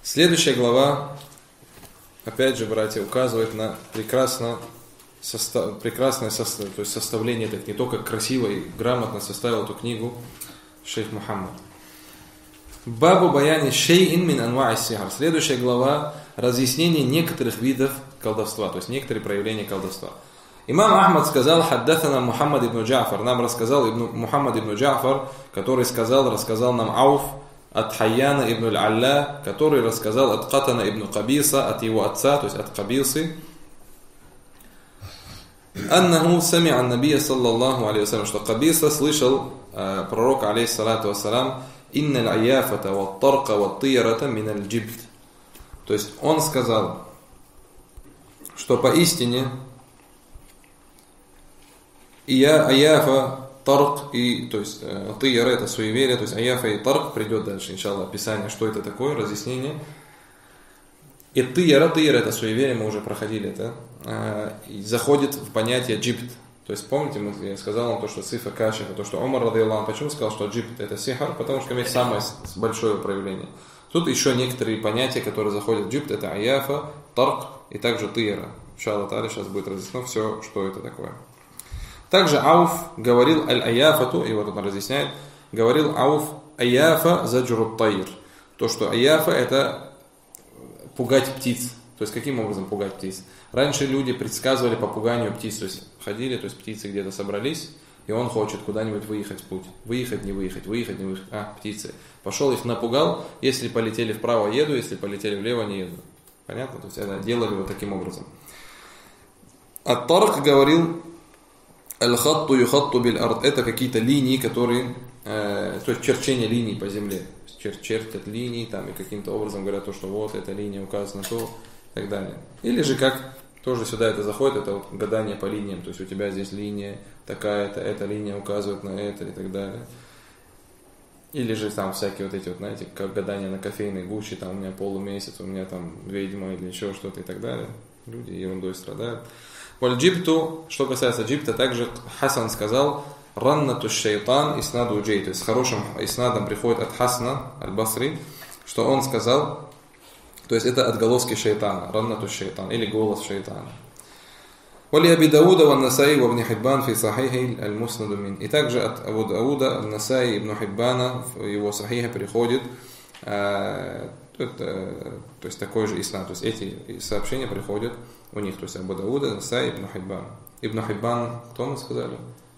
Следующая глава, опять же, братья, указывает на прекрасное составление, так не только красиво и грамотно составил эту книгу шейх Мухаммад. Бабу баяни шейин мин анва'и сихр. Следующая глава — разъяснение некоторых видов колдовства, то есть некоторые проявления колдовства. Имам Ахмад сказал: «Хаддатана Мухаммад ибн Джафар». Нам рассказал Мухаммад ибн Джафар, который рассказал нам Ауф от Хайяна ибн аль-Алла, который рассказал от Катана ибн Кабиса, от его отца, то есть от Кабисы. Аннаху сами'а ан-набия саллаллаху алейхи вассалям, что Кабиса слышал пророка алейхиссалату вассалам: «Инна аль-аяфата ват-тарка ват-тиярата мин аль-джибт». То есть он сказал, что поистине аяфа, тарк и, то есть тияра — это суеверие, то есть аяфа и тарк, придет дальше, иншаллах, описание, что это такое, разъяснение. И тияра — это суеверие, мы уже проходили это, заходит в понятие джибт. То есть помните, я сказал вам то, что сифа кашифа, то, что Умар радиаллаху, почему сказал, что джибт это сихар, потому что имеет самое большое проявление. Тут еще некоторые понятия, которые заходят в джибт, это аяфа, тарк и также тияра. Иншаллах та'аля сейчас будет разъяснено все, что это такое. Также Ауф говорил аль-аяфату, и вот он разъясняет, говорил Ауф: аяфа заджрут тайр. То, что аяфа — это пугать птиц. То есть каким образом пугать птиц? Раньше люди предсказывали по пуганию птиц, то есть ходили, то есть птицы где-то собрались, и он хочет куда-нибудь выехать в путь. Выехать, не выехать, выехать, не выехать. Птицы. Пошел, их напугал, если полетели вправо, еду, если полетели влево, не еду. Понятно? То есть это делали вот таким образом. Ат-Тарк говорил: аль-хатту юхатту биль-ард. Это какие-то линии, которые, то есть черчение линий по земле. Чертят линии там и каким-то образом говорят то, что вот эта линия указана, то и так далее. Или же как тоже сюда это заходит, это вот гадание по линиям. То есть у тебя здесь линия такая-то, эта линия указывает на это и так далее. Или же там всякие вот эти вот, знаете, как гадание на кофейной гуще, там у меня полумесяц, у меня там ведьма или еще что-то и так далее. Люди ерундой страдают. Валь-джибту, что касается джибта, также Хасан сказал: раннату шайтан иснаду джей. То есть с хорошим иснадом приходит от Хасана аль-Басри, что он сказал, то есть это отголоски шайтана, раннату шайтан, или голос шайтана. Вали Аби Дауда ва Насаи ва Ибн Хиббан фи сахихи аль-муснаду мин. И также от Абу Дауда, Насаи и Ибн Хиббана в его сахихе приходит, то есть такой же иснад, то есть эти сообщения приходят у них, то есть Абу Дауда, Насаи, Ибн Хиббан. Ибн Хиббан, кто мы сказали?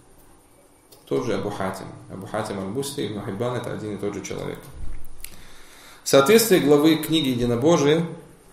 Тоже Абу Хатим. Абу Хатим аль-Бусли, Ибн Хиббан — это один и тот же человек. В соответствии главы книги Единобожия: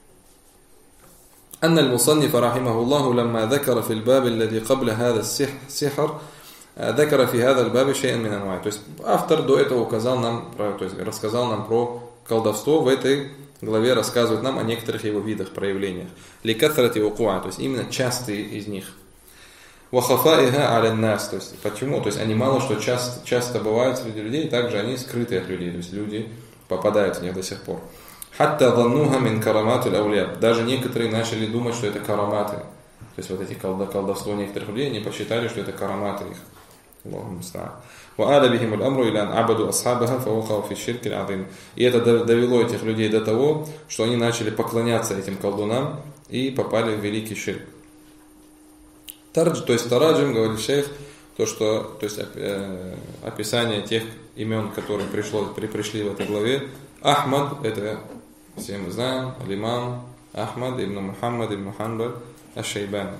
أن المصنف رحمه الله لما ذكر في الباب الذي قبل هذا السحر ذكر في هذا الباب شيئا من أنواع. То есть автор до этого указал нам, то есть рассказал нам про колдовство. В этой главе рассказывает нам о некоторых его видах, проявлениях. لكثرة وقوعها, то есть именно частые из них. وخفائها على الناس, то есть почему? То есть они мало что часто бывают среди людей, также они скрыты от людей, то есть люди попадают в них до сих пор. Хатта заннуха мин караматуль аулия. Даже некоторые начали думать, что это караматы. То есть вот эти колдовство некоторых людей, они посчитали, что это караматы их. Аллаху муста'ан. Ва ада бихим аль-амру иля ан абаду асхабаха фавахау фи ширки аль-азим. И это довело этих людей до того, что они начали поклоняться этим колдунам и попали в великий ширк. То есть тараджим, говорит шейх, то есть описание тех имен, которые пришли в этой главе. Ахмад — это все мы знаем, аль-имам Ахмад ибн Мухаммад ибн Ханбаль аш-Шайбани.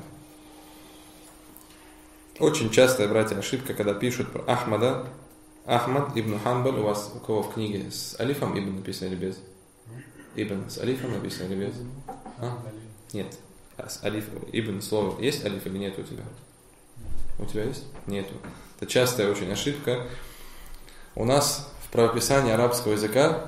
Очень частая, братья, ошибка, когда пишут про Ахмада. Ахмад ибн Ханбаль у вас у кого в книге с алифом ибн написано или без? Ибн с алифом написано или без? Нет. С алиф, ибн слово. Есть алиф или нет у тебя? У тебя есть? Нету. Это частая очень ошибка. У нас в правописании арабского языка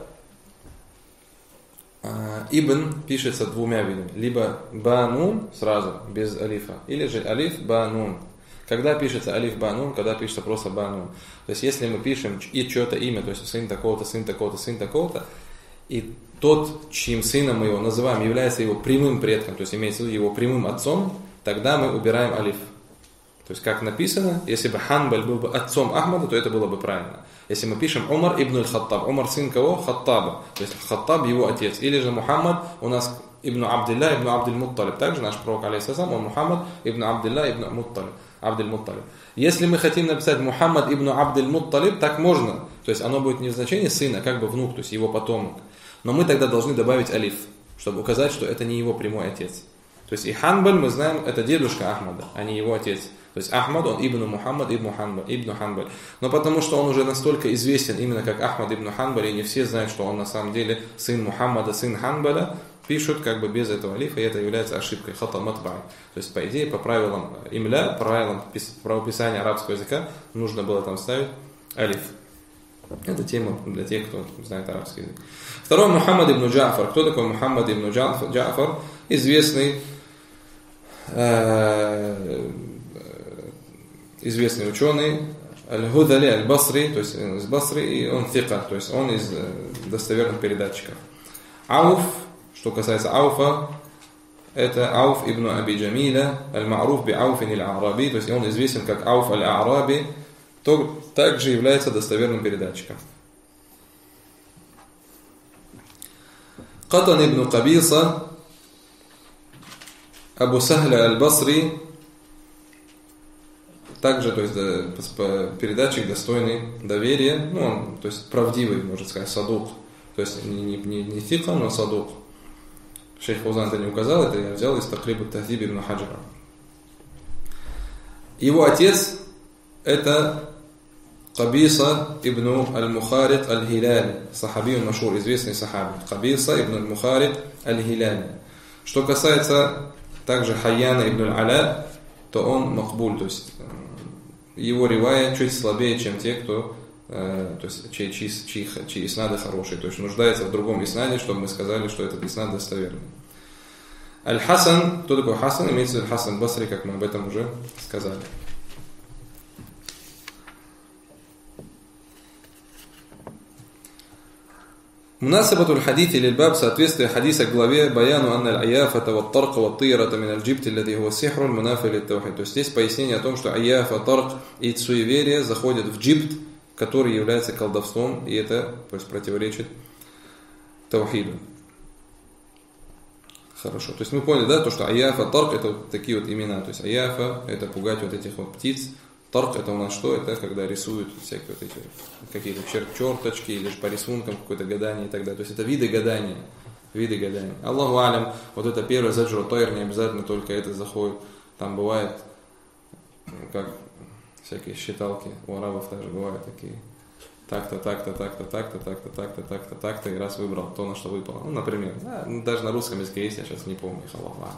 ибн пишется двумя видами. Либо банун сразу, без алифа, или же алиф банун. Когда пишется алиф банун, когда пишется просто банун. То есть если мы пишем и чье-то имя, то есть сын такого-то, сын такого-то, сын такого-то, и тот, чьим сыном мы его называем, является его прямым предком, то есть имеется в виду его прямым отцом, тогда мы убираем алиф. То есть как написано, если бы Ханбаль был бы отцом Ахмада, то это было бы правильно. Если мы пишем Умар ибн аль-Хаттаб, Умар сын кого? Хаттаба. То есть Хаттаб его отец. Или же Мухаммад у нас ибн Абдилля ибн Абдиль-Мутталиб. Также наш пророк, алейхиссалям, он Мухаммад ибн Абдилля ибн Абдиль-Мутталиб. Если мы хотим написать Мухаммад ибн Абдиль-Мутталиб, так можно. То есть оно будет не в значении сына, а как бы внук, то есть его потомок. Но мы тогда должны добавить алиф, чтобы указать, что это не его прямой отец. То есть и Ханбаль, мы знаем, это дедушка Ахмада, а не его отец. То есть Ахмад, он ибн Мухаммад ибн Ханбаль. Но потому что он уже настолько известен именно как Ахмад ибн Ханбаль, и не все знают, что он на самом деле сын Мухаммада, сын Ханбаля, пишут как бы без этого алифа, и это является ошибкой, хата матбай. То есть по идее, по правилам имля, по правилам правописания арабского языка, нужно было там ставить алиф. Это тема для тех, кто знает арабский язык. Второй Мухаммад ибн Джафар. Кто такой Мухаммад ибн Джафар? Известный ученый, Аль-Худали, Аль-Басри, то есть из Басри, и он фика, то есть он из достоверных передатчиков. Ауф, что касается Ауфа, это Ауф ибн Аби Джамиля, Аль-Ма'руф би Ауфин Аль-Араби, то есть он известен как Ауф Аль-Араби, то также является достоверным передатчиком. Катан ибн Кабиса, Абу Сахля Аль-Басри, также, то есть передатчик достойный доверия, ну, он, то есть правдивый, можно сказать, садук, то есть не фика, но садук. Шейх Фаузан это не указал, это я взял из Такриба Тахдиб ибн Хаджара. Его отец это Кабиса ибн аль-Мухарик аль-Хиляли, сахаби машур, известный сахаби. Кабиса ибн аль-Мухарик аль-Хиляли. Что касается также Хайяна ибн аль-Аля, то он махбуль, то есть его ривая чуть слабее, чем те, кто, то есть чьи иснады хорошие, то есть нуждается в другом иснаде, чтобы мы сказали, что этот иснад достоверный. Аль-Хасан, кто такой Хасан? Имеется в виду Хасан Басри, как мы об этом уже сказали. Мунасабатуль хадити лильбаб, соответствие хадиса к главе баяну анна аль-аяфата ва тарка ва тирата мин аль-джибти аллади хуа сихрун мунафи лит-таухид. То есть здесь пояснение о том, что аяфа, тарк и суеверие заходят в джибт, который является колдовством, и это, то есть, противоречит таухиду. Хорошо. То есть мы поняли, да, то, что аяфа, тарк это вот такие вот имена. То есть аяфа это пугать вот этих вот птиц. Тарк это у нас что? Это когда рисуют всякие вот эти какие-то черточки или же по рисункам какое-то гадание и так далее. То есть это виды гадания. Аллаху алям, вот это первое заджру тайр, не обязательно только это заходит. Там бывает, как всякие считалки у арабов также бывают такие. Так-то, и раз выбрал то, на что выпало. Ну, например, даже на русском языке есть, я сейчас не помню, Аллаху алям.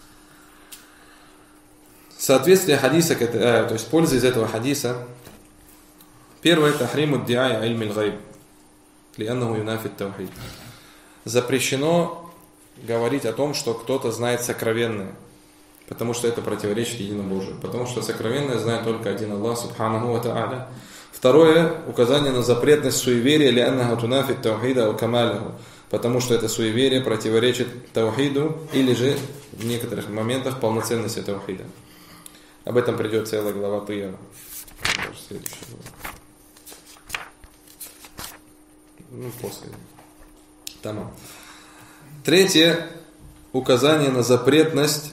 Соответствие хадиса, то есть польза из этого хадиса. Первое, тахриму диай ильми аль-гайб, лианнаху юнафи ат-таухид. Запрещено говорить о том, что кто-то знает сокровенное, потому что это противоречит единобожию, потому что сокровенное знает только один Аллах субханаху ва та'аля. Второе, указание на запретность суеверия, лианнаху тунафи ат-таухида ва камалаху, потому что это суеверие противоречит таухиду или же в некоторых моментах полноценности таухида. Об этом придет целая глава Тыяна. После. Тамам. Третье. Указание на запретность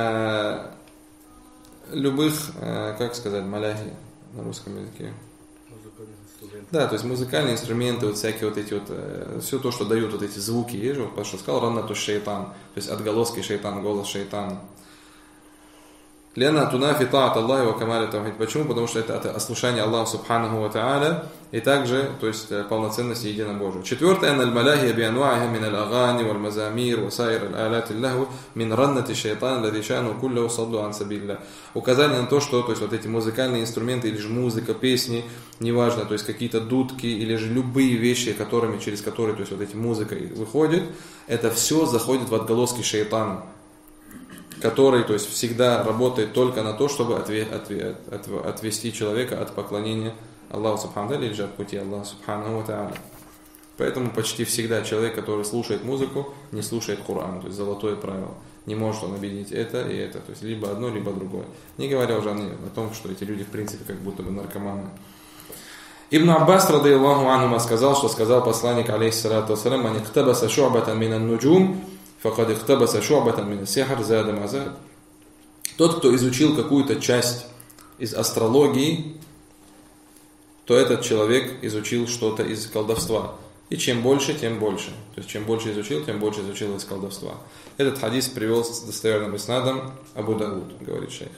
любых, как сказать, маляхи на русском языке. Да, то есть музыкальные инструменты, вот всякие вот эти вот, все то, что дают вот эти звуки, есть же, потому что сказал раннату шейтан, то есть отголоски шейтан, голос шейтана. Лена тунафи таат Аллахи ва камали таухид. Почему? Потому что это ослушание Аллаха субханаху ва та'аля и также, то есть полноценность единобожия. Четвертое, ан аль-маляхия би анва'иха мин аль-агани валь мазамир ва сайр аль-алат аль-лаху мин раннати шайтан лади шану куллаху садду ан сабилля. Указание на то, что, то есть вот эти музыкальные инструменты или же музыка, песни, неважно, то есть какие-то дудки или же любые вещи, через которые, то есть вот эти музыка выходит, это все заходит в отголоски шайтана, который, то есть, всегда работает только на то, чтобы отвести человека от поклонения Аллаху субхану или же от пути Аллаха субхану ва та'аля. Поэтому почти всегда человек, который слушает музыку, не слушает Коран, то есть золотое правило. Не может он объединить это и это, то есть либо одно, либо другое. Не говоря уже о том, что эти люди в принципе как будто бы наркоманы. Ибн Аббас, радийаллаху анхума, сказал, что сказал посланник, алейхиссалату вассалям: «Ман иктабаса шу'батан минан нуджум, факад иктабаса шу'батан мин ас-сихр зада ма зад». Тот, кто изучил какую-то часть из астрологии, то этот человек изучил что-то из колдовства. И чем больше, тем больше. То есть, чем больше изучил, тем больше изучил из колдовства. Этот хадис привел с достоверным иснадом Абу Дауд, говорит шейх.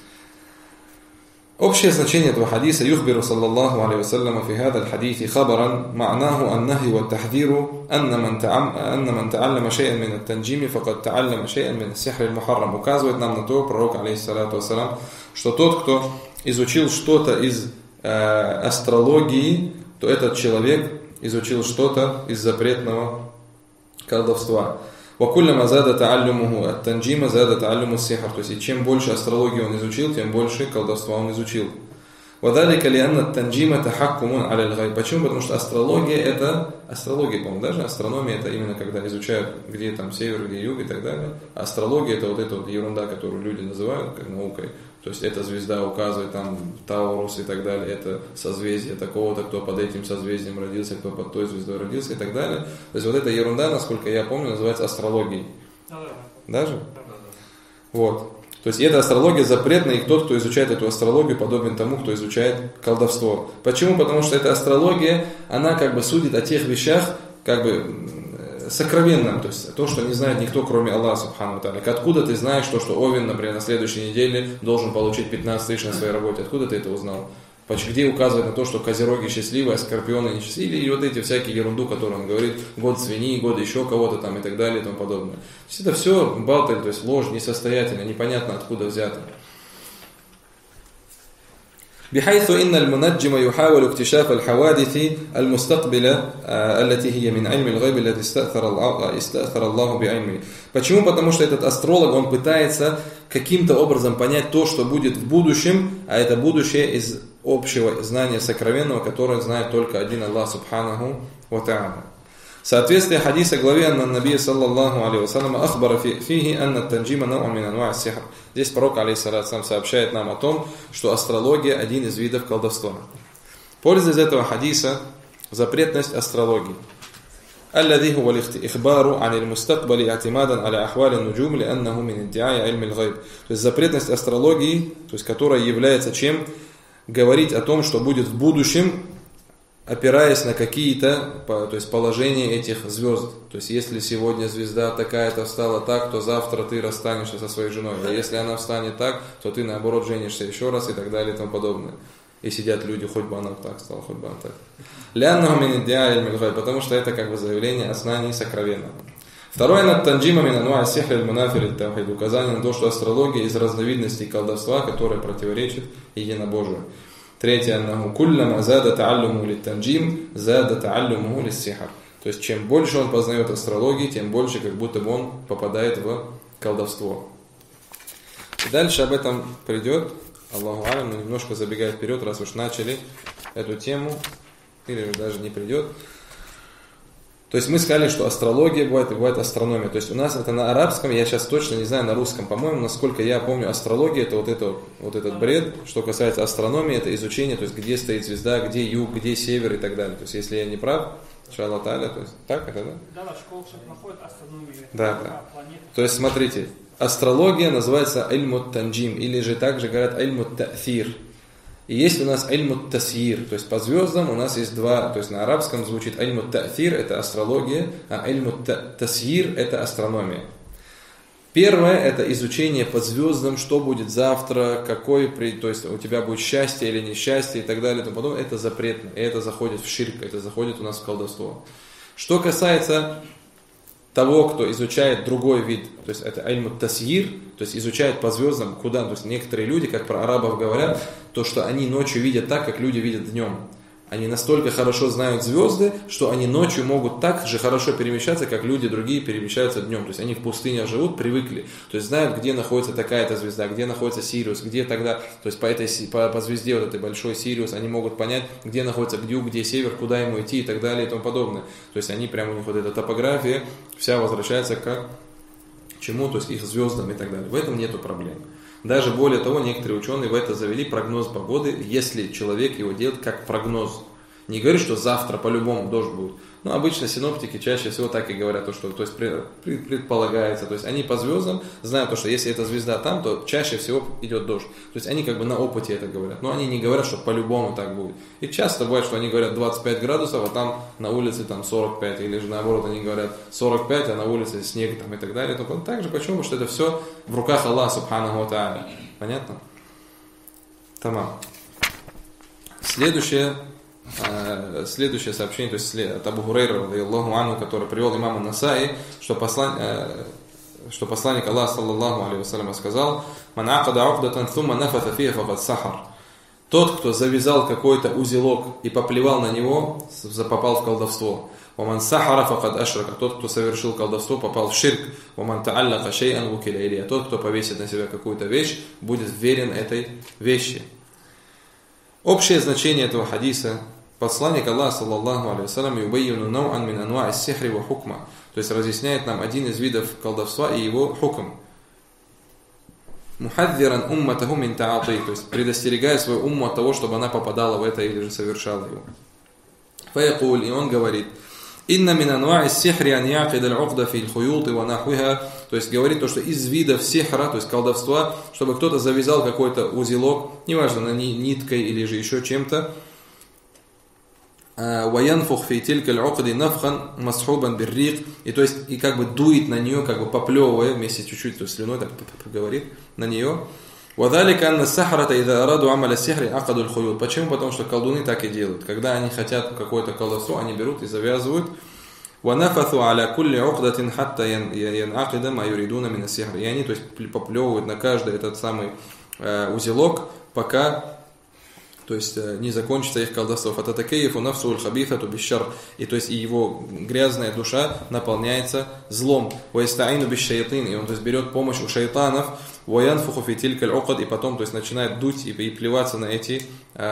Общее значение этого хадиса: «Юхбиру саллаллаху алейхи вассалям фи хада аль-хадиси хабаран, ма'наху ан-нахи ва ат-тахдиру, анна ман та'аллама шей'ан мин ат-танджими, факад та'аллама шей'ан мин ас-сихри аль-мухаррам». Указывает нам на то пророк, алейхиссалату вассалям, что тот, кто изучил что-то из астрологии, то этот человек изучил что-то из запретного колдовства. وَكُلَّمَا زَادَ تَعَلُّمُهُ التَّنْجِيمَ زَادَ تَعَلُّمُ السِّحْرِ. То есть, и чем больше астрологии он изучил, тем больше колдовства он изучил. وَذَلِكَ لِأَنَّ التَّنْجِيمَ تَحَكُّمٌ عَلَى الْغَيْبِ. Почему? Потому что астрология это, астрология, по-моему, даже астрономия это именно когда изучают, где там север, где юг и так далее. Астрология это вот эта вот ерунда, которую люди называют как наукой. То есть эта звезда указывает там Таурус и так далее, это созвездие такого-то, кто под этим созвездием родился, кто под той звездой родился и так далее. То есть вот эта ерунда, насколько я помню, называется астрологией. Даже? Вот. То есть эта астрология запретна, и тот, кто изучает эту астрологию, подобен тому, кто изучает колдовство. Почему? Потому что эта астрология, она как бы судит о тех вещах, как бы сокровенном, то есть то, что не знает никто, кроме Аллаха субхану ва тааля. Откуда ты знаешь то, что Овен, например, на следующей неделе должен получить 15 тысяч на своей работе? Откуда ты это узнал? Где указывает на то, что козероги счастливые, а скорпионы несчастливые, и вот эти всякие ерунду, которую он говорит, год свиньи, год еще кого-то там и так далее и тому подобное. То есть это все балтель, то есть ложь, несостоятельно, непонятно откуда взято. بحيث إن المنجم يحاول اكتشاف الحوادث المستقبلة التي هي من علم الغيب التي استأثر الله بعلمه. Почему? Потому что этот астролог, он пытается каким-то образом понять то, что будет в будущем, а это будущее из общего знания сокровенного, которое знает только один Аллах субханаху ва тааля. Соответствие хадиса главе анна набия саллаллаху алейхи вассалям ахбара фихи анна танджима нау мин анва' ас-сихр. Здесь пророк алейхиссалям сообщает нам о том, что астрология один из видов колдовства. Польза из этого хадиса запретность астрологии. الذي هو الإخبار عن المستقبل اعتمادا على أحوال النجوم لأنه من ادعاء علم الغيب. То есть запретность астрологии, то есть которая является чем? Говорить о том, что будет в будущем, опираясь на какие-то, то есть положения этих звезд. То есть если сегодня звезда такая-то встала так, то завтра ты расстанешься со своей женой. А если она встанет так, то ты наоборот женишься еще раз и так далее и тому подобное. И сидят люди, хоть бы она так стала, хоть бы она так. Потому что это как бы заявление о знании сокровенного. Второе, над танджима мин анва' ас-сихр аль-мунафир ат-тавхид. Указание на то, что астрология из разновидностей колдовства, которая противоречит единобожию. Третье, аннаху куллама зада та'аллуму лит-танджим, зада та'аллуму лис-сихр. То есть, чем больше он познает астрологии, тем больше как будто бы он попадает в колдовство. И дальше об этом придет, Аллаху алям, но немножко забегая вперед, раз уж начали эту тему, или даже не придет. То есть мы сказали, что астрология бывает и бывает астрономия. То есть у нас это на арабском, я сейчас точно не знаю на русском, по-моему, насколько я помню, астрология это вот этот бред. Что касается астрономии, это изучение, то есть где стоит звезда, где юг, где север и так далее. То есть если я не прав, иншаллах та'аля, то есть так это, да? Да, в школах находят астрономию. Да. То есть смотрите, астрология называется ильмут танджим, или же также говорят ильмут та'thир. И есть у нас ильмут тасьир, то есть по звездам у нас есть два, то есть на арабском звучит ильмут та'thир, это астрология, а ильмут тасьир это астрономия. Первое это изучение по звездам, что будет завтра, то есть у тебя будет счастье или несчастье и так далее и тому подобное, это запретно, и это заходит в ширк, это заходит у нас в колдовство. Что касается того, кто изучает другой вид, то есть это ильмут тасьир, то есть изучает по звездам, куда, то есть некоторые люди, как про арабов говорят, то, что они ночью видят так, как люди видят днем. Они настолько хорошо знают звезды, что они ночью могут так же хорошо перемещаться, как люди другие перемещаются днем. То есть они в пустынях живут, привыкли. То есть знают, где находится такая-то звезда, где находится Сириус, где тогда, то есть по звезде вот этой большой Сириус, они могут понять, где находится юг, где север, куда ему идти и так далее и тому подобное. То есть они прямо, у них вот эта топография вся возвращается к чему, то есть их звездам и так далее. В этом нету проблем. Даже более того, некоторые ученые в это завели прогноз погоды, если человек его делает как прогноз. Не говорит, что завтра по-любому дождь будет. Но обычно синоптики чаще всего так и говорят, то есть предполагается, то есть они по звездам знают, то, что если эта звезда там, то чаще всего идет дождь. То есть они как бы на опыте это говорят, но они не говорят, что по-любому так будет. И часто бывает, что они говорят 25 градусов, а там на улице там 45, или же наоборот они говорят 45, а на улице снег там и так далее. Только так же, почему? Потому что это все в руках Аллаха Субханаху ва Тааля. Понятно? Тамам. Следующее сообщение, то есть от Абу Хурейра, радийаллаху анху, который привел имам ан-Насаи, что посланник Аллаха, саллаллаху алейхи вассалям, сказал: «Ман акада уқдатан thumma нафата фиха факад сахар». Тот, кто завязал какой-то узелок и поплевал на него, попал в колдовство. «Ваман сахара факад ашрака». Тот, кто совершил колдовство, попал в ширк. «Ваман та'аллака шей'ан вукиля илейхи». Тот, кто повесит на себя какую-то вещь, будет верен этой вещи. Общее значение этого хадиса: посланник Аллаха, саллаллаху алейхи вассалям, юбайюну нау'ан мин анва'и ас-сихри ва хукма, то есть разъясняет нам один из видов колдовства и его хукм. Мухаддиран умматаху мин та'ати, то есть предостерегая свою умму от того, чтобы она попадала в это или же совершала его. Фаякуль, и он говорит: инна мин анва'и ас-сихри ан я'кида аль-уқда фи аль-хуют ва нахвиха, то есть говорит то, что из видов сихра, то есть колдовства, чтобы кто-то завязал какой-то узелок, неважно, на ниткой или же еще чем-то, وَيَنْفُخْ فِي تِلْكَ الْعُقْدِ نَفْخًا مَصْحُوبًا بِالرِّيقِ, и то есть и как бы дует на нее, как бы поплевывая вместе чуть-чуть, то есть слюной так говорит на нее. وَذَلِكَ أَنَّ السَّحْرَةَ إِذَا أَرَادُوا عَمَلَ السِّحْرِ عَقَدُوا الْخُيُوطَ. Почему? Потому что колдуны так и делают. Когда они хотят какое-то колдовство, они берут и завязывают. وَنَفَثُوا عَلَى كُلِّ عُقْدَةٍ حَتَّى يَنْعَقِدَ مَا يُرِيدُونَ مِنَ السِّحْرِ. И они, то есть, поплевывают на каждый этот самый узелок, пока, то есть, не закончится их колдовство. «Фататакейфу нафсу аль-хабифату бишшар». И то есть и его грязная душа наполняется злом. «Ваистаину бишшаятин». И он, то есть, берет помощь у шайтанов. «Ваянфуху фи тилькаль уқад». И потом, то есть, начинает дуть и плеваться на эти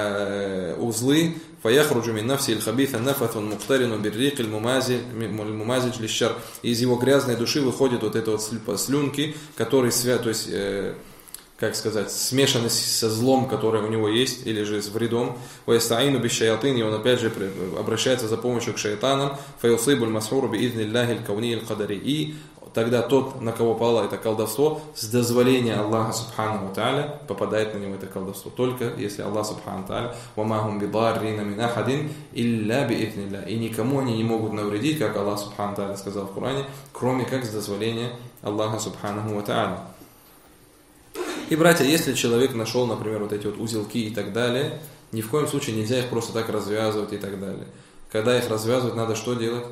узлы. «Фаяхруджу мин нафси аль-хабифа нафатун муктарину биррик аль-мумазидж лишшар». И из его грязной души выходит вот это вот слюнки, которые то есть, как сказать, смешаны со злом, которое у него есть, или же с вредом. «Ваистаину бишшаятин», и он опять же обращается за помощью к шайтанам. «Фаюсибу аль-масхуру биидниллахи аль-кавни аль-кадари». И тогда тот, на кого пало это колдовство, с дозволения Аллаха Субханаху ва Тааля попадает на него это колдовство. Только если Аллах Субханаху ва Тааля: «Вама хум бидаррина мин ахадин илля биидниллах». И никому они не могут навредить, как Аллах Субханаху ва Тааля сказал в Коране, кроме как с дозволения Аллаха Субханаху ва Тааля. И, братья, если человек нашел, например, вот эти вот узелки и так далее, ни в коем случае нельзя их просто так развязывать и так далее. Когда их развязывать, надо что делать?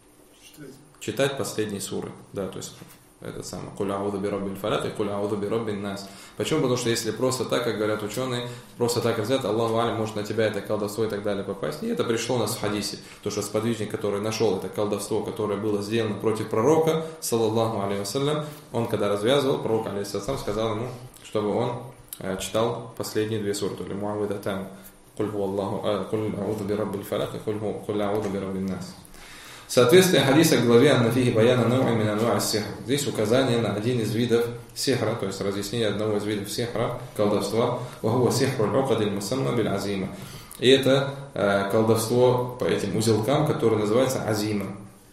Читать последние суры. Да, то есть этот самый «Куль а'удhu би раббиль фалак» и «Куль а'удhu би раббин нас». Почему? Потому что если просто так, как говорят ученые, просто так развязать, Аллаху алям, может на тебя это колдовство и так далее попасть. И это пришло у нас в хадисе. То, что сподвижник, который нашел это колдовство, которое было сделано против пророка, саллаллаху алейхи вассалям, он когда развязывал, пророк алейхи вассалям сказал ему, чтобы он читал последние две суры, то ли «Муавидатан», «Куль а'удhu би раббиль фалак» и «Куль а'удhu би раббин нас». Соответствие хадиса к главе «Аннафихи баяна нау'и мин анва'и ас-сихр». Здесь указание на один из видов сихра, то есть разъяснение одного из видов сихра, колдовства. «Вахуа сихру аль-уqад аль-мусамма биль-азима». И это колдовство по этим узелкам, которое называется азима.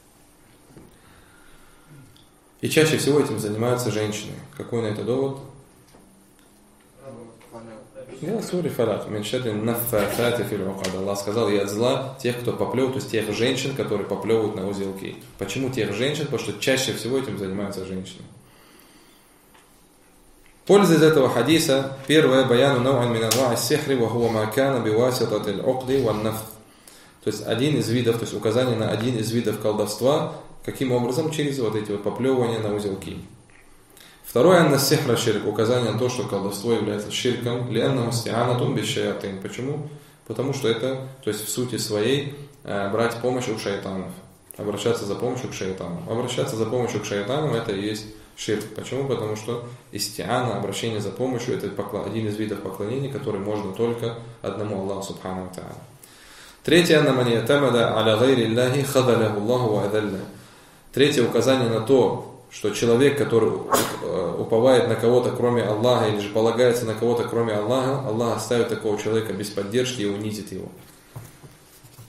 И чаще всего этим занимаются женщины. Какой на это довод? Сури фалак. Аллах сказал: «И от зла тех, кто поплевывает», то есть тех женщин, которые поплевывают на узелки. Почему тех женщин? Потому что чаще всего этим занимаются женщины. Польза из этого хадиса: первое, баяну нау'ан мин анва'и ас-сихри ва хува ма кана биваситати аль-уqди ван-нафth. То есть один из видов, то есть указание на один из видов колдовства, каким образом? Через вот эти вот поплевывания на узелки. Второе, анна сихра ширк, указание на то, что колдовство является ширком, лианна мустианатун бишшаятин. Почему? Потому что это, то есть в сути своей, брать помощь у шайтанов, обращаться за помощью к шайтанам. Обращаться за помощью к шайтанам — это и есть ширк. Почему? Потому что истиана, обращение за помощью, это один из видов поклонения, который можно только одному Аллаху Субханаху ва Тааля. Третье, анна ман ятамада аля гайри Аллахи хадаляху Аллаху ва адалля. Третье указание на то, что человек, который уповает на кого-то кроме Аллаха или же полагается на кого-то кроме Аллаха, Аллах оставит такого человека без поддержки и унизит его.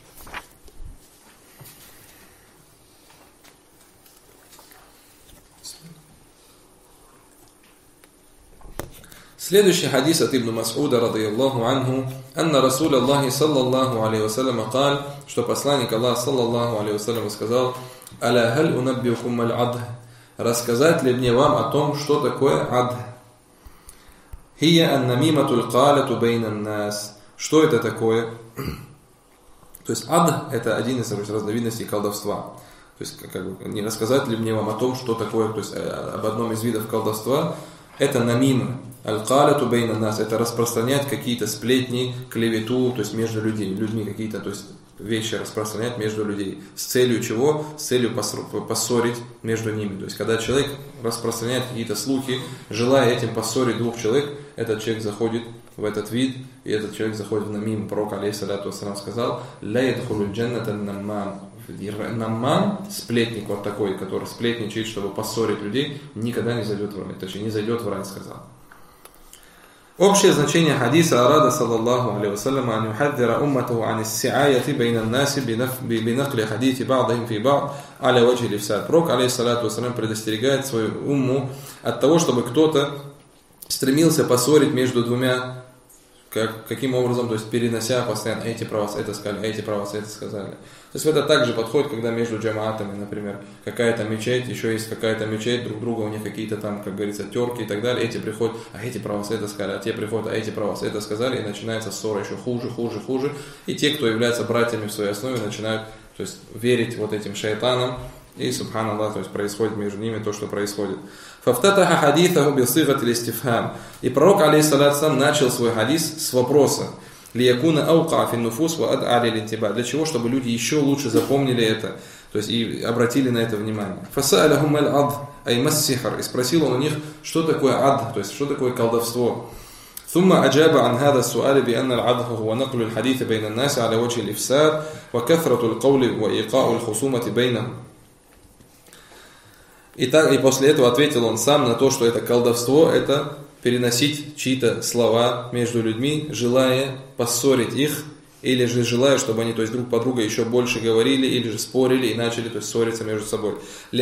Следующий хадис от Ибн Мас'уда, радийаллаху анху, анна Расул Аллахи, саллаллаху алейхи вассалям, кал, что посланник Аллаха, саллаллаху алейхи вассалям, сказал: «Аля халь унаббиукум аль-адх». Рассказать ли мне вам о том, что такое адх? Хия ан-намиматуль калату бейнан нас. Что это такое? То есть адх — это один из разновидностей колдовства. То есть, не рассказать ли мне вам о том, что такое, то есть об одном из видов колдовства? Это намима. Аль-калату бейнан нас. Это распространять какие-то сплетни, клевету, то есть между людьми какие-то, то есть вещи распространять между людей. С целью чего? С целью поссорить между ними. То есть, когда человек распространяет какие-то слухи, желая этим поссорить двух человек, этот человек заходит в этот вид, и этот человек заходит в намим. Пророк, алейхиссалату вассалям, сказал: «Ля ядхулуль джанната наммам». Наммам, сплетник вот такой, который сплетничает, чтобы поссорить людей, никогда не зайдет в рай. Точнее, не зайдет в рай, сказал. Общее значение хадиса: арада саллаллаху алейхи вассалям ан юхаддира умматаху ан ис-си'аяти бейна ан-наси бинакли хадити ба'дихим фи ба'д аля ваджи лифсад. Пророк, алейхиссалату вассалям, предостерегает свою умму от того, чтобы кто-то стремился поссорить между двумя, каким образом, то есть перенося постоянно: эти про вас это сказали, эти про вас это сказали. То есть это также подходит, когда между джамаатами, например, какая-то мечеть, еще есть какая-то мечеть, друг друга у них какие-то там, как говорится, терки и так далее. Эти приходят: а эти про вас это сказали, а те приходят: а эти про вас это сказали. И начинается ссора еще хуже. И те, кто являются братьями в своей основе, начинают, то есть, верить вот этим шайтанам. И, субханаллах, то есть происходит между ними то, что происходит. Фафтатаха хадитаху бисигати листифхам. И пророк, алейхиссалату начал свой хадис с вопроса: лиякуна аука фин нуфус ва ад'али линтиба. Для чего? Чтобы люди еще лучше запомнили это, то есть и обратили на это внимание. Фаса'алахум аль-ад ай мас-сихр. И спросил он у них, что такое ад, то есть что такое колдовство. ثم أجاب عن هذا السؤال بأن العدل هو نقل الحديث بين الناس على وجه الإفساد وكثرة القول وإيقاع الخصومة بينهم. И после этого ответил он сам на то, что это колдовство, это переносить чьи-то слова между людьми, желая поссорить их, или же желая, чтобы они, то есть, друг по другу еще больше говорили, или же спорили и начали, то есть, ссориться между собой.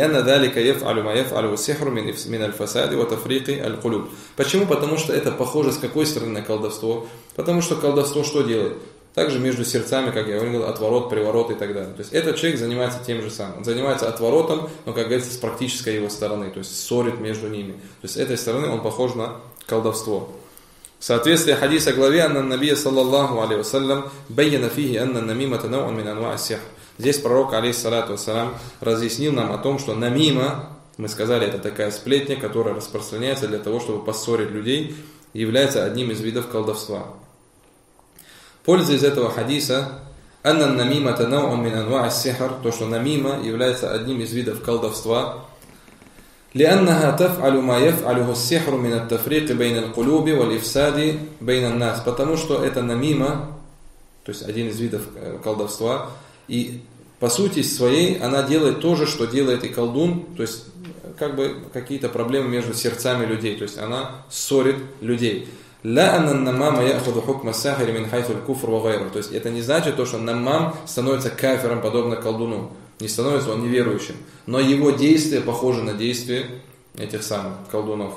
Почему? Потому что это похоже с какой стороны на колдовство? Потому что колдовство что делает? Также между сердцами, как я говорил, отворот, приворот и так далее. То есть этот человек занимается тем же самым. Он занимается отворотом, но, как говорится, с практической его стороны, то есть ссорит между ними. То есть с этой стороны он похож на колдовство. В соответствии хадиса главе анна набия саллаллаху алейхи вассалям байяна фихи анна намимата нау'ан мин анва' ас-сихр. Здесь пророк, алейхиссалату вассалям, разъяснил нам о том, что намима, мы сказали, это такая сплетня, которая распространяется для того, чтобы поссорить людей, является одним из видов колдовства. Польза из этого хадиса: анна намимата нау'ан мин анва' ас-сихр, то, что намима является одним из видов колдовства. لأنها تفعل ما يفعله السحر من التفريق بين القلوب والإفساد بين الناس. Потому что это намима, то есть один из видов колдовства, и по сути своей она делает то же, что делает и колдун, то есть как бы какие-то проблемы между сердцами людей, то есть она ссорит людей. لا أن النمام يأخذ حكم الساحر من حيث الكفر وغيره. То есть это не значит то, что наммам становится кафиром, подобно колдуну. Не становится он неверующим. Но его действия похожи на действия этих самых колдунов.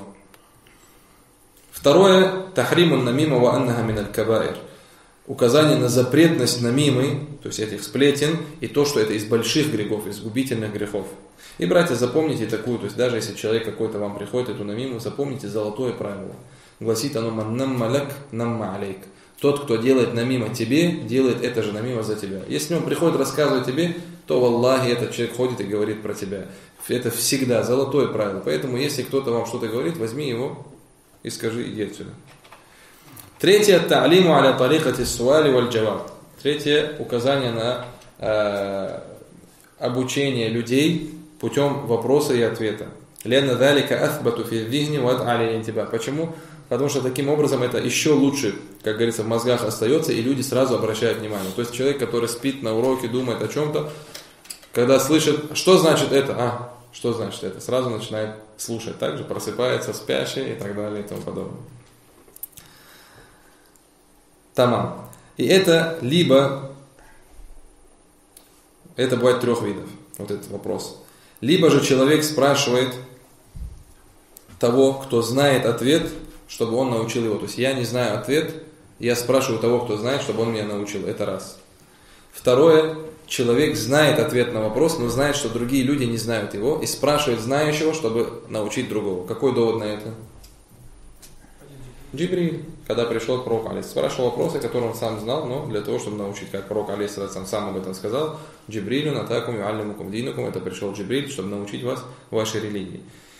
Второе. Тахримун намима ва аннаха мин аль-кабаир. Указание на запретность намимы, то есть этих сплетен, и то, что это из больших грехов, из губительных грехов. И, братья, запомните такую, то есть даже если человек какой-то вам приходит, эту намиму, запомните золотое правило. Гласит оно: «Ман намма лак, намма алейк». Тот, кто делает намима тебе, делает это же намима за тебя. Если он приходит рассказывать тебе, то, валлахи, этот человек ходит и говорит про тебя. Это всегда золотое правило. Поэтому, если кто-то вам что-то говорит, возьми его и скажи: иди отсюда. Третье. Та'лиму аля тарикати суали валь джаваб. Третье. Указание на обучение людей путем вопроса и ответа. Лянна далика ахбату фи дихни ва ад'али линтиба. Почему? Потому что таким образом это еще лучше, как говорится, в мозгах остается, и люди сразу обращают внимание. То есть человек, который спит на уроке, думает о чем-то, когда слышит, что значит это, что значит это, сразу начинает слушать, также просыпается спящий и так далее и тому подобное. Тамам. И это либо, это бывает трех видов, вот этот вопрос. Либо же человек спрашивает того, кто знает ответ, чтобы он научил его. То есть я не знаю ответ, я спрашиваю того, кто знает, чтобы он меня научил. Это раз. Второе, человек знает ответ на вопрос, но знает, что другие люди не знают его, и спрашивает знающего, чтобы научить другого. Какой довод на это? Джибриль, когда пришел к пророку, спрашивал вопросы, которые он сам знал, но для того, чтобы научить, как пророк сам об этом сказал, Джибрилю натакум юаллимукум динукум, это пришел Джибриль, чтобы научить вас вашей религии.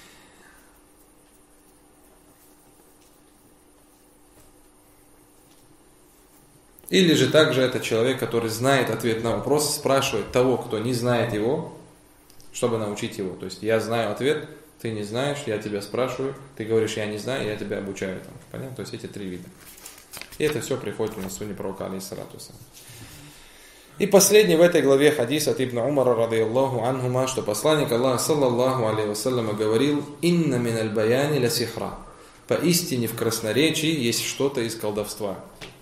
Или же также это человек, который знает ответ на вопрос, спрашивает того, кто не знает его, чтобы научить его. То есть я знаю ответ, ты не знаешь, я тебя спрашиваю, ты говоришь, я не знаю, я тебя обучаю. Понятно? То есть эти три вида. И это все приходит на сунне пророка, алейхиссалату вассалям. И последний в этой главе хадис от Ибн Умара, радийаллаху анхума, что посланник Аллаха, саллаллаху алейхи вассаляма, говорил: «Инна миналь баяни ля сихра». Поистине в красноречии есть что-то из колдовства.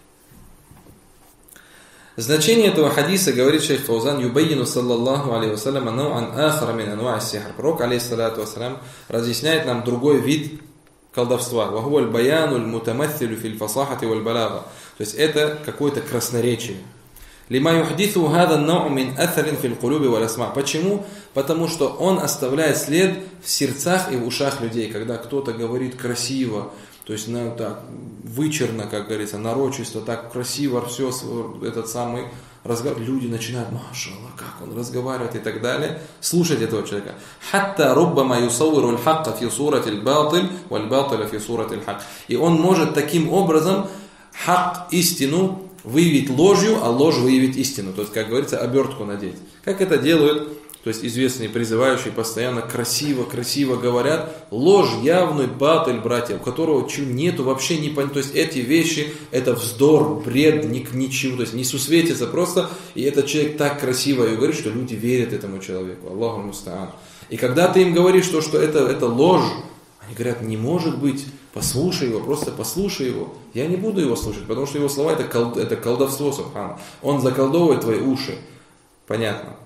Значение этого хадиса, говорит шейх Фаузан, юбайину саллаллаху алейхи вассаляма нау'ан ахара мин ану'а сихр. Пророк, алейхиссалату вассалям, разъясняет нам другой вид колдовства. Вахуа аль-баяну аль-мутамассилю фил фасахати валь балага. То есть это какое-то красноречие. Лима юхдиту хада нау мин атharин фил кулуби валь асма. Почему? Потому что он оставляет след в сердцах и в ушах людей. Когда кто-то говорит красиво, то есть так вычурно, как говорится, нарочисто, так красиво все этот самый разговор, люди начинают, машаллах, как он разговаривает и так далее, слушать этого человека. Хатта руббама юсаввиру аль-хакка фи сурати аль-батиль валь-батиля фи сурати аль-хак. И он может таким образом хак, истину, выявить ложью, а ложь выявить истину. То есть, как говорится, обертку надеть. Как это делают, то есть известные призывающие постоянно красиво говорят, ложь явный батиль, братья, у которого нету вообще не понятно. То есть эти вещи, это вздор, бред, ничего, то есть не сусветится просто. И этот человек так красиво и говорит, что люди верят этому человеку. Аллаху муста'ан. И когда ты им говоришь, что это ложь, они говорят, не может быть, послушай его, просто послушай его. Я не буду его слушать, потому что его слова это колдовство, субхана. Он заколдовывает твои уши. Понятно.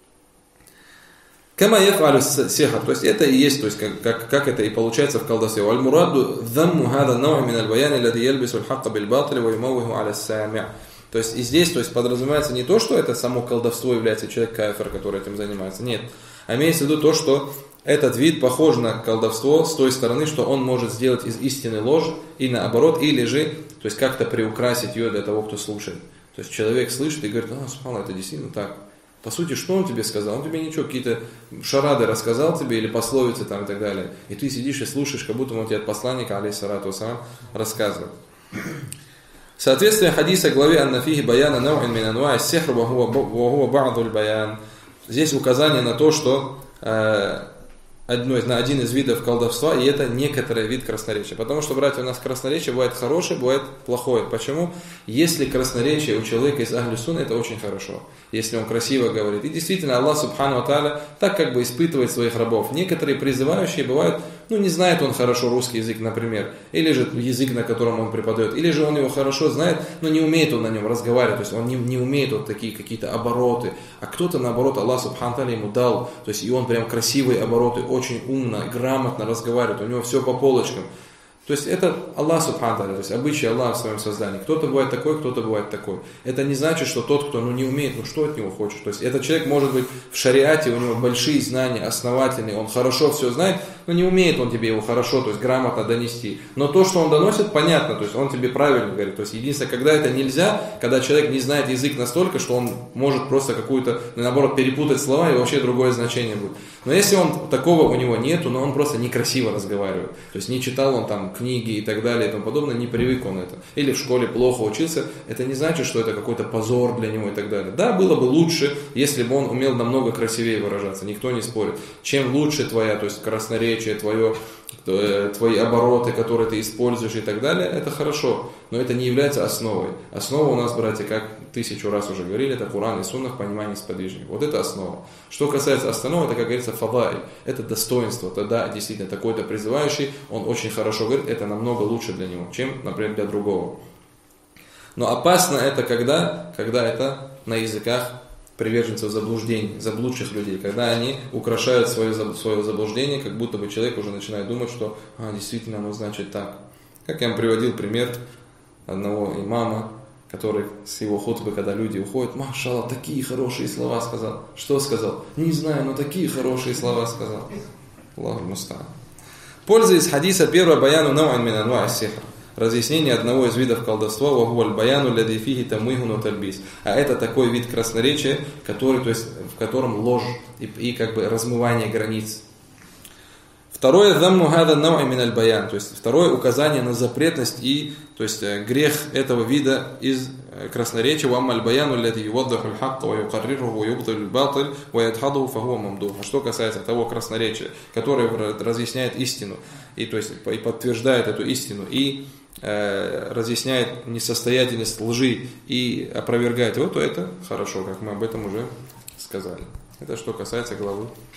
Кама яфалю сихр, то есть это и есть, то есть как это и получается в колдовстве. Аль-мураду дhammu хада нау мин аль-баяни аллади ялбису аль-хакка биль-батили ва юмаввиху аля ас-сами'. То есть и здесь, то есть подразумевается не то, что это само колдовство является человек кафир, который этим занимается. Нет. А имеется в виду то, что этот вид похож на колдовство с той стороны, что он может сделать из истины ложь и наоборот, или же, то есть как-то приукрасить ее для того, кто слушает. То есть человек слышит и говорит, субхана, это действительно так. По сути, что он тебе сказал? Он тебе ничего, какие-то шарады рассказал тебе или пословицы там и так далее. И ты сидишь и слушаешь, как будто он тебе от посланника, алейхиссалату вассалям, рассказывает. Соответствие хадиса главе «Аннафихи баяна нау'ин мин ануа'i сихр ва хуа ба'дуль баян». Здесь указание на то, что на один из видов колдовства, и это некоторый вид красноречия. Потому что, братья, у нас красноречие бывает хорошее, бывает плохое. Почему? Если красноречие у человека из Ахлю Сунна, это очень хорошо. Если он красиво говорит. И действительно, Аллах Субхану ва Тааля так как бы испытывает своих рабов. Некоторые призывающие бывают, не знает он хорошо русский язык, например, или же язык, на котором он преподает, или же он его хорошо знает, но не умеет он на нем разговаривать, то есть он не умеет вот такие какие-то обороты, а кто-то наоборот, Аллах Субхану ва Тааля ему дал, то есть и он прям красивые обороты, очень умно, грамотно разговаривает, у него все по полочкам. То есть это Аллах Субхану ва Тааля, то есть обычай Аллаха в своем создании. Кто-то бывает такой, кто-то бывает такой. Это не значит, что тот, кто не умеет, что от него хочешь. То есть этот человек может быть в шариате, у него большие знания, основательные, он хорошо все знает, но не умеет он тебе его хорошо, то есть грамотно донести. Но то, что он доносит, понятно, то есть он тебе правильно говорит. То есть единственное, когда это нельзя, когда человек не знает язык настолько, что он может просто какую-то, наоборот, перепутать слова и вообще другое значение будет. Но если он такого у него нету, но он просто некрасиво разговаривает, то есть не читал он там книги и так далее и тому подобное, не привык он это. Или в школе плохо учился, это не значит, что это какой-то позор для него и так далее. Да, было бы лучше, если бы он умел намного красивее выражаться, никто не спорит. Чем лучше твоя, то есть красноречие, твои обороты, которые ты используешь и так далее, это хорошо, но это не является основой. Основа у нас, братья, как 1000 раз уже говорили, это Куран и Сунна в понимании сподвижников. Вот это основа. Что касается остального, это, как говорится, фадаиль, это достоинство. Тогда действительно такой-то призывающий, он очень хорошо говорит, это намного лучше для него, чем, например, для другого. Но опасно это когда это на языках приверженцев заблуждений, заблудших людей, когда они украшают свое заблуждение, как будто бы человек уже начинает думать, что действительно оно значит так. Как я вам приводил пример одного имама, который с его хутбы, когда люди уходят, машаллах, такие хорошие слова сказал. Что сказал? Не знаю, но такие хорошие слова сказал. Аллаху муста'ан. Польза из хадиса первого баяну нау'ин мин анва'и сихр. Разъяснение одного из видов колдовства, вахуаль баяну лади фихи тамуихуну тальбис. А это такой вид красноречия, который, то есть, в котором ложь и как бы размывание границ. Второе, замму хада нау'и мин аль-баян, то есть второе указание на запретность и, то есть грех этого вида из красноречия. Ва аммаль баяну лади юваддаху аль-хакка ва юқаррируху ва юбтилу аль-батиль ва ядхадуху фахуа мамдух. А что касается того красноречия, которое разъясняет истину, и то есть и подтверждает эту истину, и разъясняет несостоятельность лжи и опровергает его, то это хорошо, как мы об этом уже сказали. Это что касается главы